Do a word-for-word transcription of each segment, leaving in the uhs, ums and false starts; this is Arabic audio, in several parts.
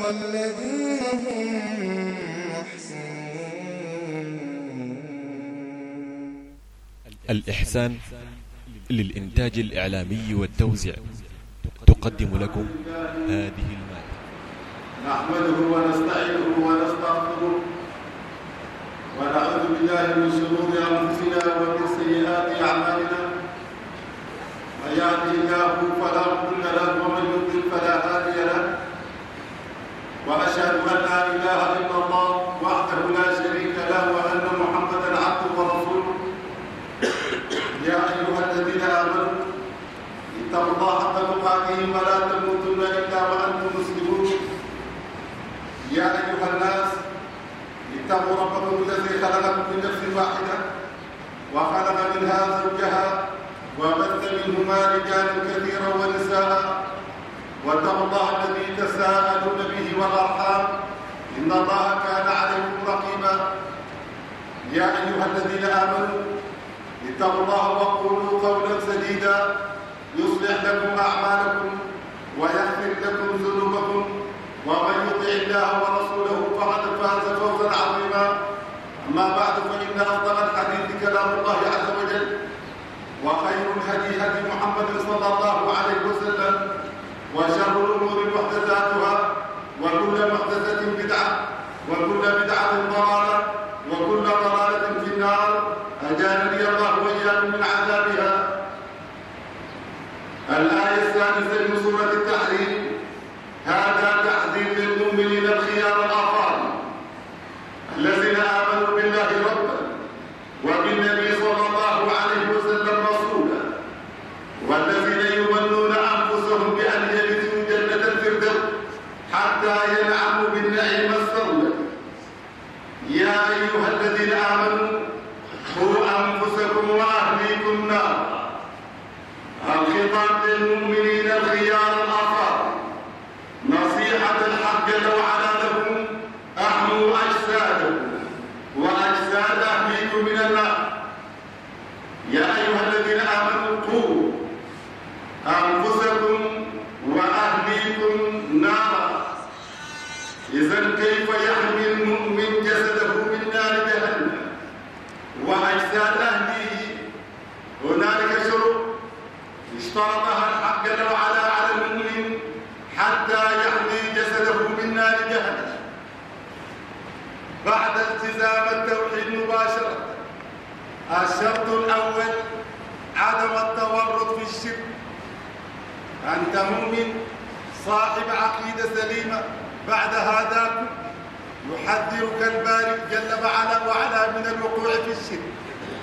والذين هم محسنون. الإحسان للإنتاج الإعلامي والتوزيع تقدم لكم هذه المادة. نحمده ونستعينه ونستغفره ونعوذ بالله من شرور أنفسنا ومن سيئات أعمالنا. من يهده الله فلا مضل له ومن يضلل فلا هادي له. وأشهد أن لا إله إلا الله وحده لا شريك له وأن محمدا عبده ورسوله. يا أيها الذين آمنوا اتقوا الله حق تقاته ولا تموتن إلا وأنتم مسلمون. يا أيها الناس اتقوا ربكم الذي خلقكم من نفس واحدة وخلق منها زوجها وبث منهما رجالا كثيرا ونساء واتقوا الله الذي تساءلون به والأرحام إن الله كان عليكم رقيبا. يا أيها الذين آمنوا اتقوا الله وقولوا قولا سديدا يصلح لكم أعمالكم ويغفر لكم ذنوبكم ومن يطع الله ورسوله فقد فاز فوزا عظيما. أما بعد فإن أفضل الحديث كلام الله عز وجل وخير الهدي هدي محمد صلى الله عليه وسلم وشر الأمور محدثاتها وكل محدثة بدعة وكل بدعة ضلالة وكل ضلالة في النار. أجانني الله وإياكم من عذابها. الآية السادسة من سورة التحريم. هذا تحذير للمؤمنين الخيار الأفاضل الذين آمنوا بالله ربا وبالنبي صلى الله عليه وسلم رسولا والذين يمنون أنفسهم بأن يرثوا جنة الفردوس حتى ينعموا بالنعيم السرمدي. يا أيها الذين آمنوا قوا أنفسكم وأهليكم نارا. الخطاب للمؤمنين الخيار الأفاضل نصيحة الحق جل وعلا لهم. أحموا أجسادكم وأجساد أهليكم من النار. يا أيها الذين آمنوا قوا أنفسكم وأهليكم نارا. إذن كيف يحمي المؤمن جسده من نار جهنم وأجساد أهله؟ هنالك شروط اشترطها الحق جل وعلا على المؤمن حتى يحمي جسده من نار جهنم. بعد التزام التوحيد مباشرة. الشرط الأول عدم التورط في الشرك. أنت مؤمن صاحب عقيدة سليمة، بعد هذا يحذرك البارئ جل وعلا وعلا من الوقوع في الشرك.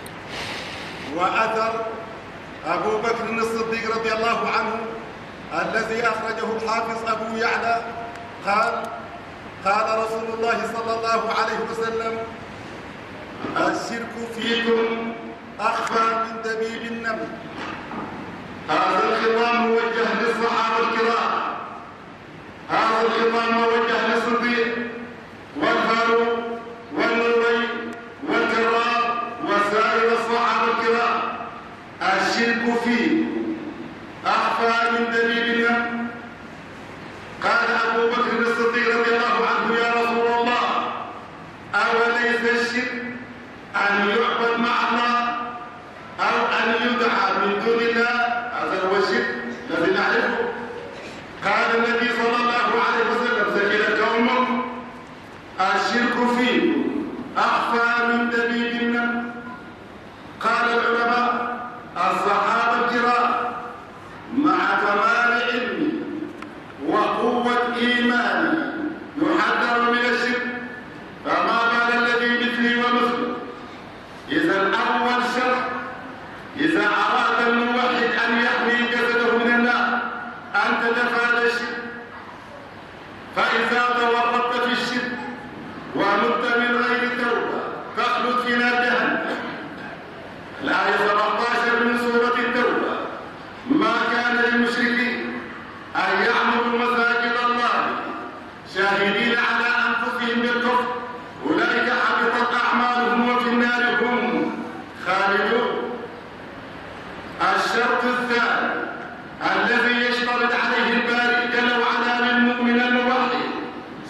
وأثر أبو بكر الصديق رضي الله عنه الذي أخرجه الحافظ أبو يعلى قال قال رسول الله صلى الله عليه وسلم: الشرك فيكم أخفى من دبيب النمل. هذا الخطاب موجه للصحابة الكرام. هذا الخطاب موجه للصديق والفاروق والنورين والكرام وسائر الصحابة الكرام. الشرك فيكم أخفى من دبيب النمل. قال أبو بكر الصديق رضي الله عنه: يا رسول الله، أوليس الشرك أن يعبد مع الله أو أن يدعى من دون الله؟ هذا هو الشرك الذي نعرفه. قال النبي صلى الله عليه وسلم: سكنت قومكم الشرك فيكم أخفى من دبيب النمل. قال العلماء الصحابة الكرام مع كمال علمه وقوة إيمانه يحذر من الشرك، فما بال الذي مثلي ومثله. إذا أول شرط إذا أراد الموحد أن يحمي جسده من النار أن تتفادى الشرك. فإذا تورطت في الشرك ومت من غير توبة تخلد في نار جهنم. الآية سبعة عشر من سورة التوبة: ما كان للمشركين أن يعمروا مساجد الله شاهدين على أنفسهم بالكفر أولئك حبطت أعمالهم وفي النار هم خالدون. الشرط الثاني الذي يشترط عليه البارئ جل وعلا للمؤمن الموحد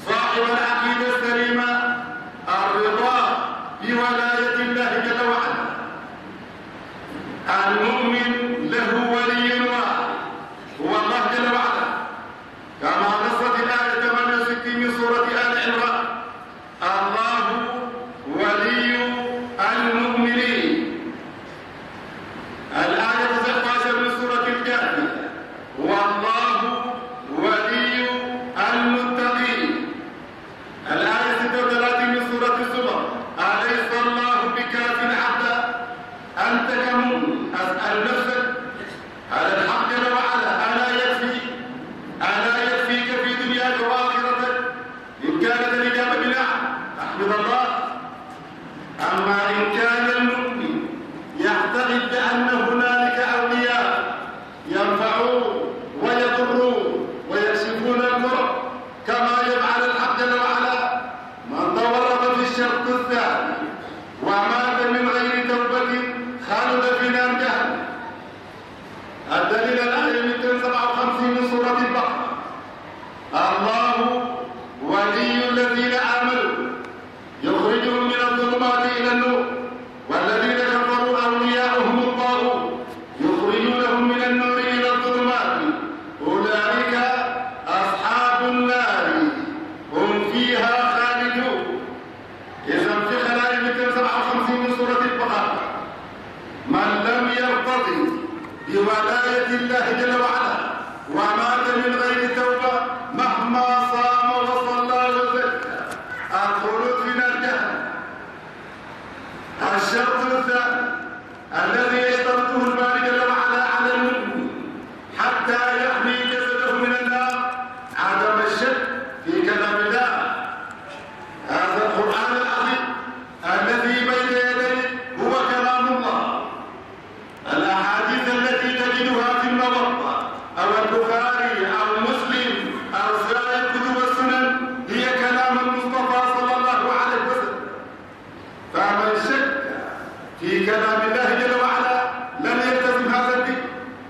بولاية الله جل وعلا ومات من غير توبة مهما صام وصلى وزكى الخلود في نار جهنم. الشرط الثاني الذي يشترطه الباري جل وعلا على المؤمن حتى يحمي جسده من النار عدم الشك في كلام الله. هذا القرآن العظيم الذي بين يديه هو كلام الله. الأحاديث التي تجدها في الموطأ أو البخاري أو مسلم أو سائر كتب السنن هي كلام المصطفى صلى الله عليه وسلم. فمن شك في كلام الله جل وعلا لن يلتزم هذا الدين.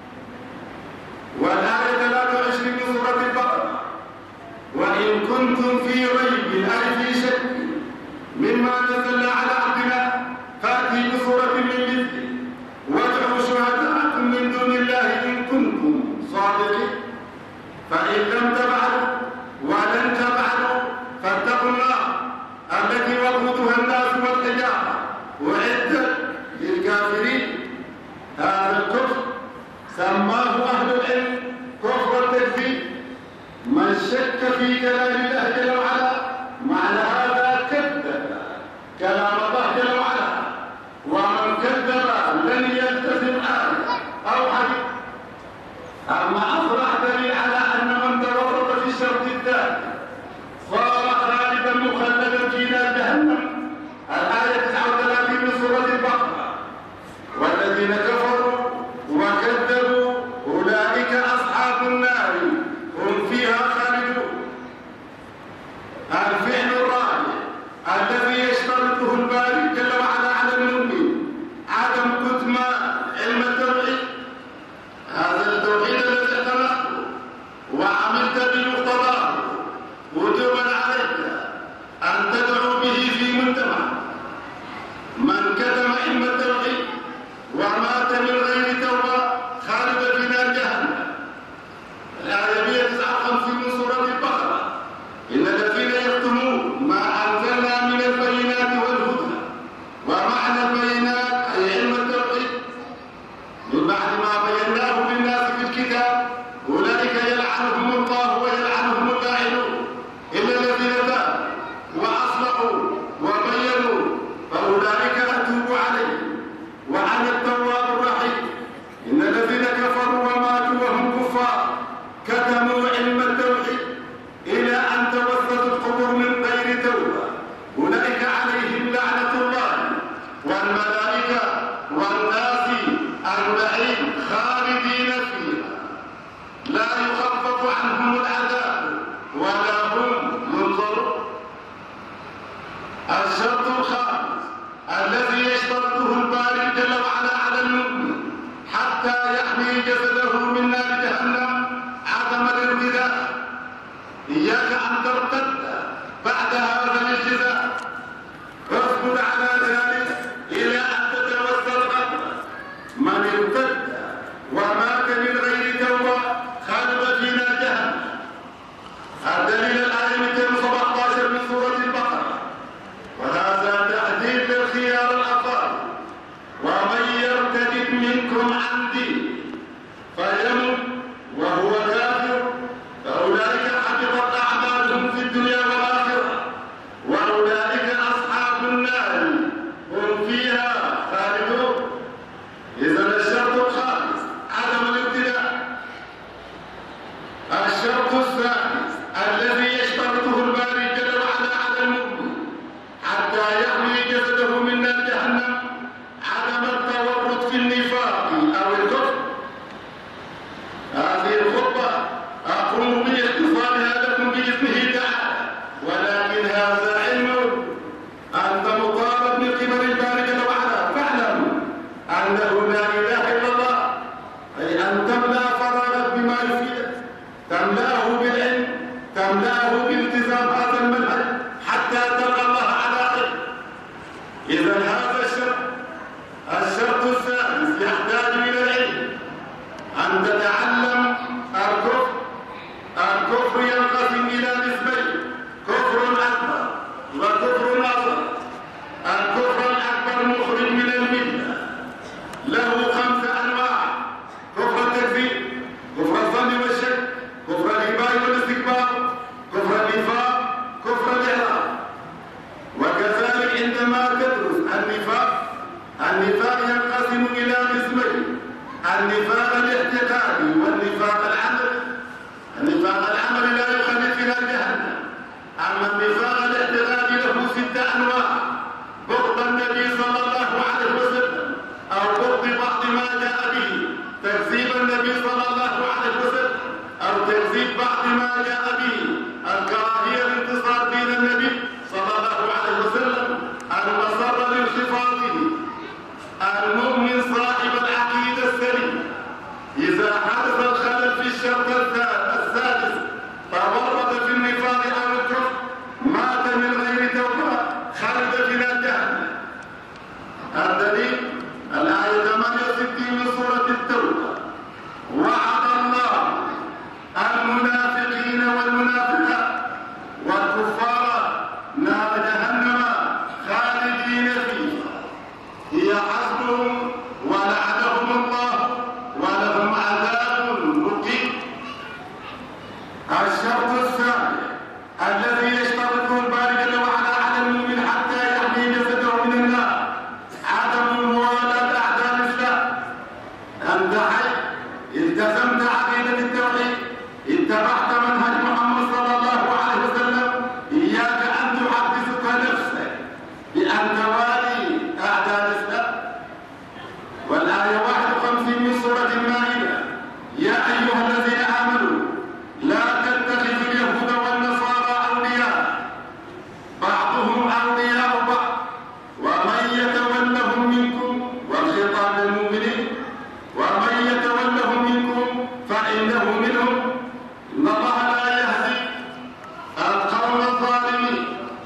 والآية ثلاثة وعشرين من سورة البقرة: وإن كنتم في ريب أي في شك مما نزلنا على عبدنا فأتي بسورة من مثله وادعوا شهداءكم من دون الله إن كنتم صادقين. فإن لم تفعلوا ولن تفعلوا فاتقوا النار التي وقودها الناس والحجارة أعدت للكافرين. هذا الكفر سماه أهل العلم كفر التكذيب. من شك في كلام الله جل وعلا معنى هذا كذب كلام الله جل وعلا، ومن كذب لن يلتزم آية أو حديث. أما أفرح دليل على أن من تورط في الشرط الثاني صار خالدا مخلدا في نار جهنم الآية تسعة وثلاثين من سورة البقرة: والذين كفروا وكذبوا أولئك أصحاب النار هم فيها خالدون. الفعل الرابع الذي يشترطه الباري جل وعلا على المؤمن عدم كتمان علم التوحيد. هذا التوحيد الذي اعتنقته وعملت بمقتضاه وجوبا عليك أن تدعو به في مجتمع. من كتم علم التوحيد ومات من غير توبة خالد في نار جهنم. الآية مئة وتسعة وخمسين من سورة البقرة: إن الذين يكتمون ما أنزلنا من البينات والهدى. ومعنى البينات أي علم التوحيد من بعد ما بيناه للناس في الكتاب أولئك يلعنهم الله ويلعنهم اللاعنون إلا الذين تابوا وأصلحوا وبينوا فأولئك أتوب عليهم وأنا التواب الرحيم. إن الذين كفروا وماتوا وهم كفار كتموا علم التوحيد إلى أن توسط القبور من غير توبة أولئك عليهم لعنة الله والملائكة والناس أجمعين خالدين فيها لا يخفف عنهم العذاب ولا هم ينظرون. الشرط الخامس الذي يشترطه الباري جل وعلا على المؤمن حتى يحمي جسده من نار جهنم عدم الارتداد. إياك أن ترتد بعد هذا الالتزام، فاصبر على ذلك إلى أن تتوسل قبره. من ارتد ومات من غير توبة خالد في نار جهنم. الدليل الآية مئتين وسبعة عشر من سورة البقرة: وهذا تحديد للخيار الأفاضل: ومن يرتد منكم عن دينه فيمت وهو كافر فأولئك حبطت أعمالهم في الدنيا والآخرة وأولئك أصحاب النار هم فيها خالدون. إذن الشرط الخامس عدم الابتلاء. الشرط الثالث الذي يشترطه الباري جل وعلا على المؤمن حتى يحمي جسده من نار جهنم عدم التورط في النفاق أو الكفر. النفاق ينقسم إلى قسمين: النفاق الاعتقادي والنفاق العملي. النفاق العملي لا يخلد فيها جهنم، أما النفاق الاعتقادي له ست أنواع: بغض النبي صلى الله عليه وسلم، أو بغض بعض ما جاء به، تكذيب النبي صلى الله عليه وسلم، أو تكذيب بعض ما جاء به، الكراهية لانتصار دين النبي صلى الله عليه وسلم، المسر لانخفاضه. المؤمن صاحب العقيدة السليمة إذا حدث الخلل في الشرط السادس تورط في النفاق أو الكفر مات من غير توبة خلد في جهنم. الدليل الآية ثمانية وستين من سورة التوبة: وعد الله المنافقين والمنافقات والكفار نار جهنم خالدين فيها هي حسبهم ولعنهم الله ولهم عذاب مقيم. الشرط الثاني الذي يشترطه الباري جل وعلا على المؤمن حتى يحمي جسده من النار عدم موالاة أعداء الإسلام. أنت حي، التزمت عقيدة التوحيد، اتبعت منهج محمد صلى الله عليه وسلم، إياك أن تحدثك نفسك بأن توالي أعداء الإسلام. والآية واحد وخمسين من سورة المائدة: يا أيها الذين آمنوا لا تتخذوا اليهود والنصارى أولياء بعضهم أولياء بعض ومن يتولهم منكم، والخطاب للمؤمنين، ومن يتولهم منكم فإنه منهم، إن الله لا يهدي القوم الظالمين.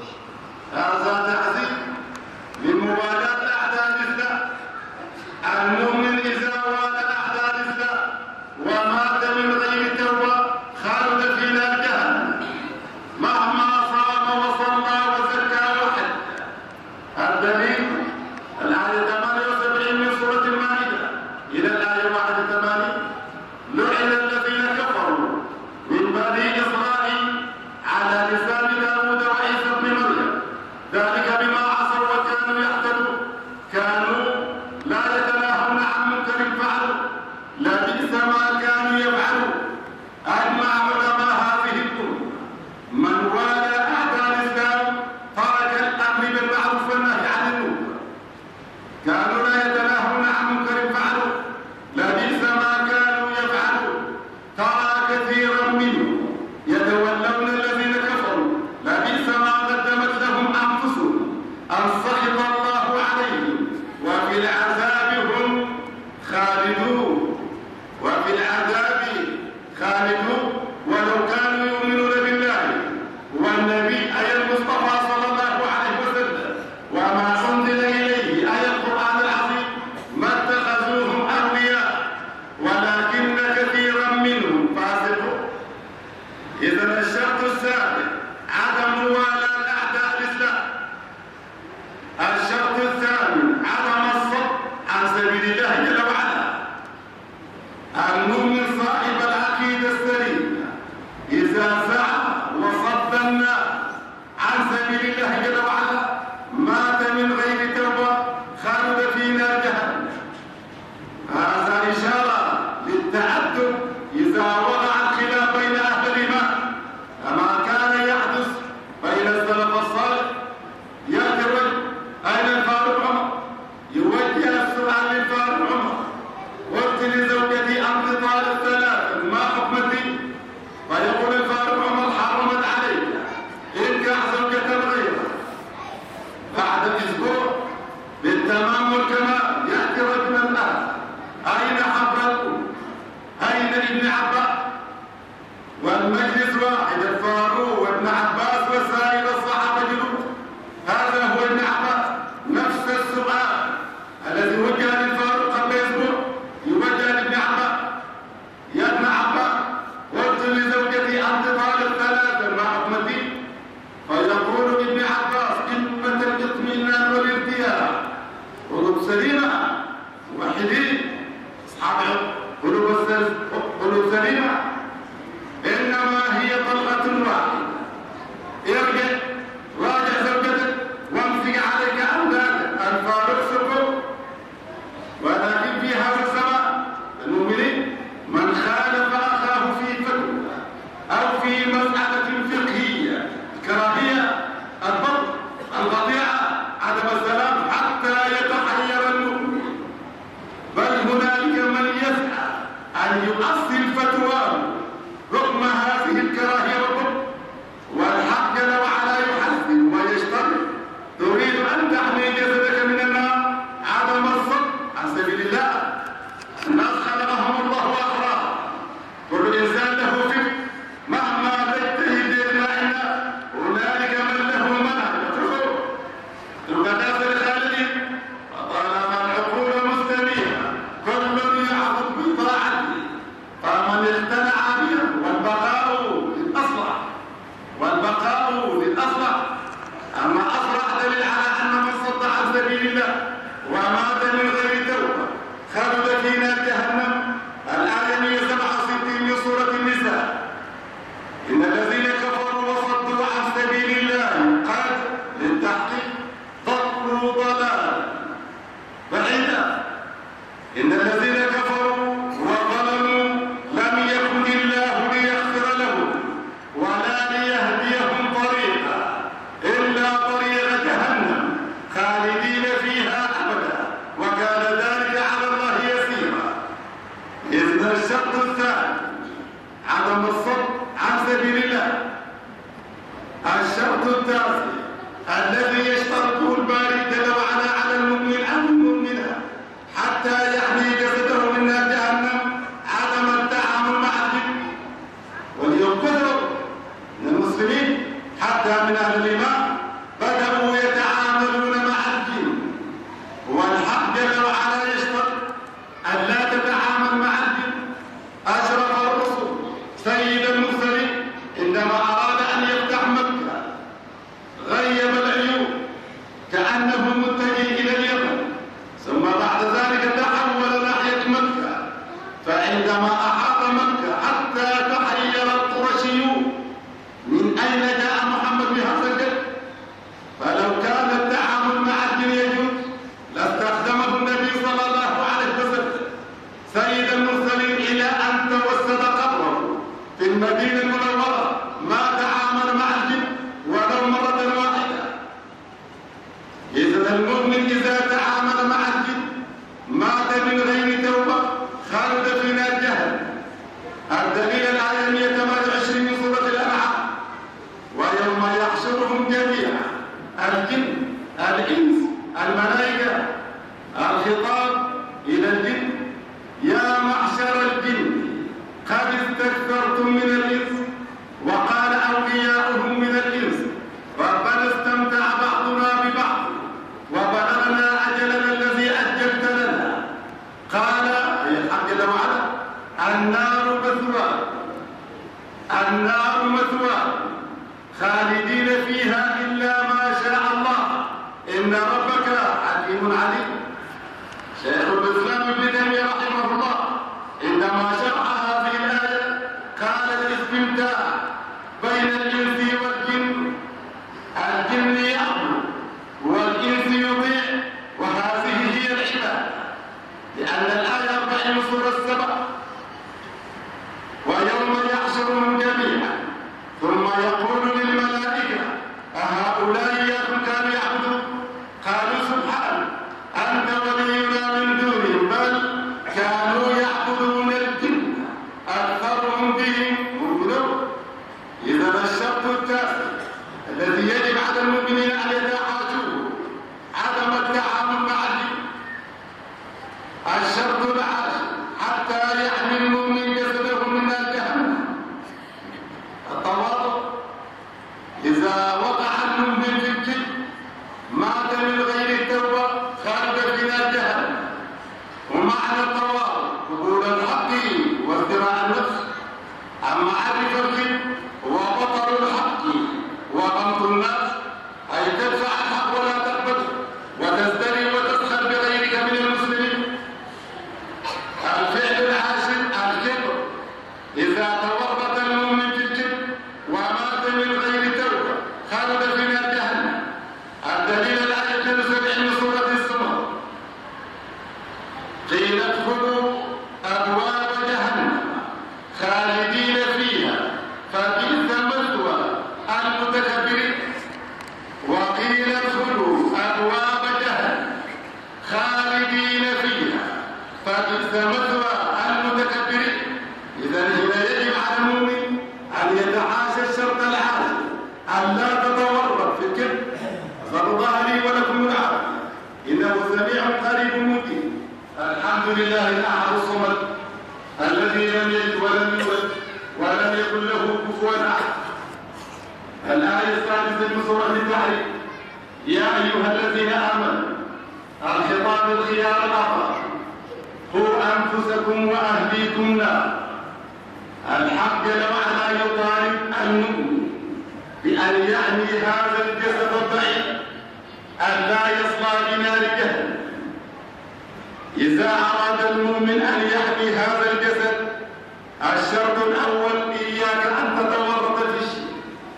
هذا تعزيز لموالاة أعداء الإسلام. المؤمن إذا والى أعداء الإسلام ومات من غير توبة خالد في نار جهنم مهما صام وصلى وزكى وحج. الدليل الآية ثمانية وسبعين من سورة المائدة إلى الآية واحد وثمانين: لعن الذين كفروا من بني إسرائيل على لسان داود وعيسى بن مريم ذلك بما عصوا وكانوا يعتدون كانوا لا يتناهون عن منكر فعلوا لبئس ما كانوا يفعلون. أجمع علماء هذه الأمة من والى أعداء الإسلام ترك الأمر بالمعروف والنهي عن المنكر، كانوا لا يتناهون عن منكر فعلوا لبئس ما كانوا يفعلون. ترى كثيرا منهم يتولون الذين كفروا لبئس ما قدمت لهم أنفسهم أن سخط الله عليهم وفي العذاب هم خالدون. وفي العذاب خالدون ولو كانوا يؤمنون بالله والنبي أي المصطفى صلى الله عليه وسلم وما أنزل إليه أي القرآن العظيم ما اتخذوهم أولياء ولكن كثيرا منهم فاسقون. إذن الشرط السابع عدم موالاة أعداء الإسلام. الشرط الثاني عدم الصد عن سبيل الله جل وعلا. المؤمن صاحب العقيدة السليمة إذا سعى وصد الناس عن سبيل الله جل وعلا مات من غير توبة خالد في نار جهنم. هذا إشارة للتعدد إذا وقع الخلاف بين أهل الإيمان كما كان يحدث بين السلف الصالح. يأتي الرجل: أين الفاروق عمر؟ يوجه السؤال للفاروق عمر: قلت لزوجتي أنت طالب ثلاثا ما حكم الدين؟ فيقول الفاروق عمر: حرمت عليك انكح زوجة غيرها. بعد أسبوع بالتمام والكمال يأتي رجل الناس: أين حضرتكم؟ أين ابن عباس؟ والمجلس واحد، الفاروق وابن عباس وسائر الصحابة جلوس. هذا هو ابن عباس. نفس السؤال الذي وجه للفاروق قبل أسبوع يوجه لابن عباس: يا ابن عباس قلت لزوجتي أنت طالب ثلاثا ما حكم الدين؟ فيقول ابن عباس: كلمة الاطمئنان والارتياح قلوب سليمة موحدين أصحاب قلوب سليمة، إنما هي طلقة واحدة. ارجع راجع زوجتك وامسك عليك أولادك. الفاروق سكوت عن سبيل الله. الناس خلقهم الله وأحرار، كل إنسان له فكر مهما تجتهد يتبعنا، هنالك من له منهج وتفكر تكتاثر خالدين، وطالما العقول مستبينة كل يعبد بطاعته، فمن اقتنع بها والبقاء للأصلح والبقاء للأصلح. أما أصلح دليل على أن من صد عن سبيل الله ومات من غير توبة خلد في نار جهنم. الآية مئة وسبعة وستين من سورة النساء. إن الذين كفروا وصدوا عن سبيل الله قد للتحقيق ضلوا ضلالا بعيدا. إن الذين كفروا وظلموا لم يكن الله ليغفر لهم ولا ليهديهم طريقا إلا طريق جهنم خالدين فيها أبدا وكان ذلك على الله يسيرا. إذن الشرط الثاني عدم الصد عن سبيل الله. الشرط التاسع الذي يشترطه الباري جل وعلا على المؤمن أو المؤمنة حتى يحمي جسده من نار جهنم عدم التعامل مع الجن. واليوم كثر من المسلمين حتى من أهل الإيمان بدأوا يتعاملون مع الجن، والحق جل وعلا يشترط أن لا تتعامل مع الجن. أشرف الرسل سيد المرسلين عندما أراد أن يفتح مكة غيب العيون كأنه متجه إلى اليمن، ثم بعد ذلك تحول ناحية مكة، فعندما أحاط مكة حتى تحير القرشيون من أين جاء محمد بهذا الجد. فلو كان التعامل مع الجن يجوز لاستخدمه النبي صلى الله عليه وسلم سيد المرسلين إلى أن توسد قبره في المدينة المنورة، ما تعامل مع الجن ولو مرة واحدة. إذا المؤمن إذا تعامل مع الجن مات من غير توبة خالد في نار جهنم. الدليل الآية مئة وثمانية وعشرين من سورة الأنعام. ويوم يحشرهم جميعا الجن الإنس الملائكة، الخطاب إلى الجن يا معشر الجن قد استكثرتم من الإنس. وقال أولياؤهم من الإنس ربنا استمتع بعضنا ببعض وبلغنا أجلنا الذي أجلت لنا. قال الحق جل وعلا النار مثوى النار مثوى خالدين فيها إلا ما شاء الله إن ربك حكيم عليم. شيخ الإسلام ابن تيمية رحمه الله عندما شرح هذه الآية قال الاستمتاع بين الإنس والجن. الجن يعبد والإنس يطيع، وهذه هي العبادة، لأن الآية أربعين من سورة السبع. ويوم يحشرهم جميعا ثم يقول للملائكة أهؤلاء إياكم كانوا يعبدون؟ قالوا سبحانك أنت ولينا من دونهم بل كانوا يعبدون الجن أكثرهم بهم مؤمنون. إذا الشرط التاسع الذي يجب على المؤمنين أن يتعاهدوه عدم التعامل مع الجن. الشرط العاشر حتى يحمي المؤمن جسده من نار جهنم التواضع. إذا وقع المؤمن في الجن مات من غير التوبة خالد في نار جهنم. ومعنى التواضع قبول الحق وازدراء النفس. أما عرف الجن وبطل الحق وغمط الناس أي تدفع الحق ولا تقبله وتزدري وتسخر بغيرك من المسلمين. الفعل العاشر الكبر. إذا تورط المؤمن في الجن ومات من غير توبة خالد في نار جهنم. الدليل الآية اثنين وسبعين من سورة الزمر. قيل ادخلوا أبواب جهنم خالدين فيها فبئس مثوى المتكبرين. وقيل ادخلوا أبواب جهنم خالدين فيها فبئس مثوى المتكبرين. إذا هنا يجب على المؤمن أن يتحاشى الشرط العاشر أن لا تتورط في الكذب. أسأل الله لي ولكم العافية إنه سميع قريب مجيب. لله الأحد الصمد الذي لم يلد ولم يولد ولم يكن له كفوا أحد. الآية السادسة من سورة التحريم: يا أيها الذين آمنوا. الخطاب الخيار الأطهر: قوا أنفسكم وأهليكم نار. الحق جل وعلا يطالب المؤمن بأن يحمي هذا الجسد الضعيف أن لا يصلى بنار جهنم. إذا أراد المؤمن أن يحمي هذا الجسد، الشرط الأول: إياك أن تتورط في الشيء.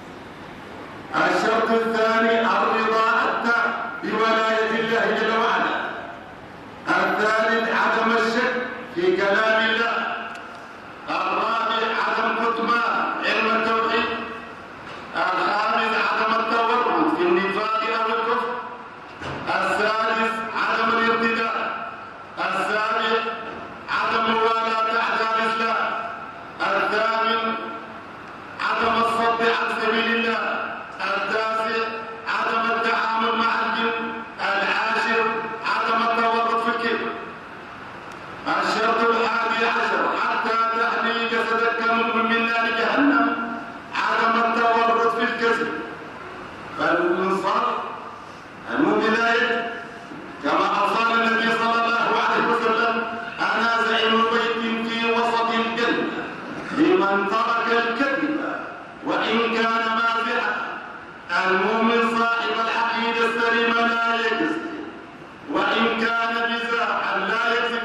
الشرط الثاني: الرضا التام بولاية الله جل وعلا. الثالث: عدم الشك في كلام الله. الرابع: عدم كتمان علم التوحيد. الخامس: عدم التورط في النفاق أو الكفر. السادس: عدم الارتداد. السابع: عدم موالاة أعداء الإسلام. الثامن: عدم الصد عن سبيل الله. التاسع: عدم التعامل مع الجن. العاشر: عدم التورط في الكبر. الشرط الحادي عشر حتى تحمي جسدك كمؤمن من نار جهنم: عدم التورط في الكذب. فالمؤمن صار المؤمن لا يكذب، كما أوصانا النبي صلى الله عليه وسلم: أنا زعيم بيت في وسط الجنة لمن ترك الكذب وإن كان مازحا. المؤمن صاحب العقيدة السليمة لا يكذب، وإن كان مزاحا لا يكذب،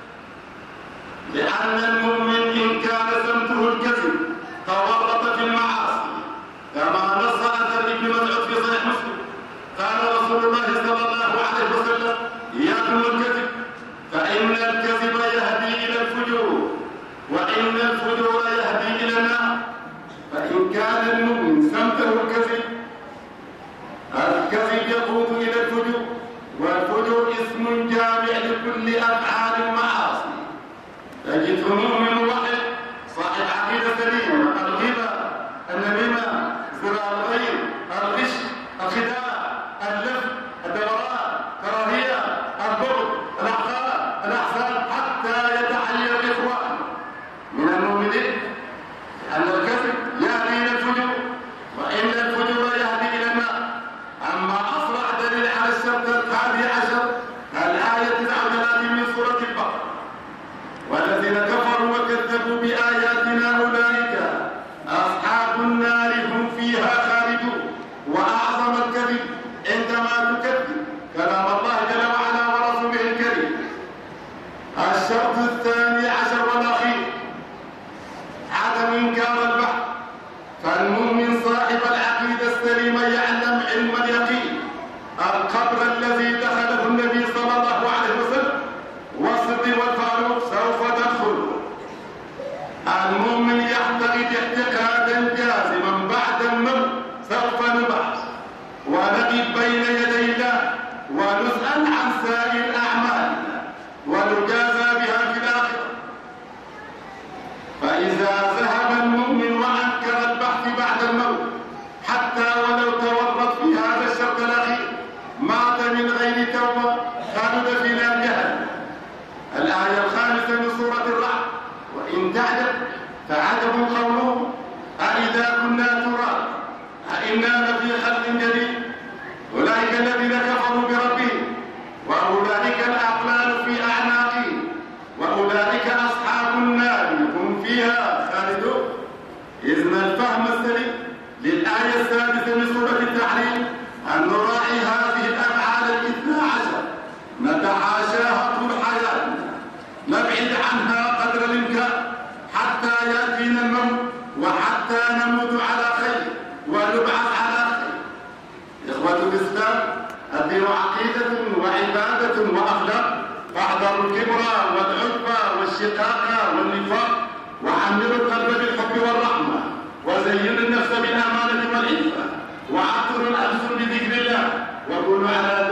لأن المؤمن إن كان سمته الكذب تورط في المعاصي، كما نص أثر ابن مسعود في صحيح مسلم: قال رسول الله صلى الله عليه وسلم: إياكم الكذب فإن الكذب يهدي إلى الفجور، وإن الفجور يهدي إلى النار. فإن كان المؤمن سمته الكذب، الكذب يقود إلى الفجور، والفجور اسم جامع لكل أفعال المعاصي. تجده مؤمن واحد صاحب عقيدة سليمة: الغيبة، النميمة، زراع الغير، الغش، الخداع، اللف، الدوران، كراهية، البغض، الأحقاد، الأحزان، حتى يتحير الإخوان من المؤمنين أن الكذب يهدي إلى الفجور، وإن الفجور يهدي إلى النار. أما أصرح دليل على الشرط الحادي عشر الآية تسعة وثلاثين من سورة البقرة: والذين كفروا وكذبوا بآياتنا أولئك أصحاب النار هم فيها خالدون. وأعظم الكذب عندما تكذب كلام الله جل وعلا ورسوله الكريم. الشرط الثاني عشر والأخير: عدم إنكار البحث. فالمؤمن صاحب العقيدة السليمة يعلم علم اليقين: القبر الذي دخله النبي صلى الله عليه وسلم والصديق والفاروق سوف تدخل. المؤمن يعتقد اعتقادا جازما: بعد الموت سوف نبعث ونقف بين يدي الله ونسأل عن سائر أعمالنا ونجازى بها في الآخرة. فإذا ذهب المؤمن وأنكر البحث بعد الموت حتى ولو تورط في هذا الشرط الأخير، مات من غير توبة، خلد في نار جهنم. الآية الخامسة من سورة الرعد: وإن تعجب فعجب قولهم أإذا كنا تراب أإنا لفي خلق جديد. أولئك الذين كفروا بربهم وأولئك الأغلال في أعناقهم وأولئك أصحاب النار هم فيها خالدون. إذن الفهم السليم للآية السادسة من سورة التحريم أن نراعي هذه الأفعال الاثنى عشر، نتحاشاها طول حياتنا، نبعد عنها قدر الإمكان حتى يأتينا الموت وحتى نموت على خير ونبعث على خير. إخوة الإسلام، الدين عقيدة وعبادة وأخلاق، فاحذروا الكبر والعجب والشقاق والنفاق، وحملوا القلب بالحب والرحمة، وزينوا النفس بالأمانة والعفة، وعطروا الألسن بذكر الله، وكونوا على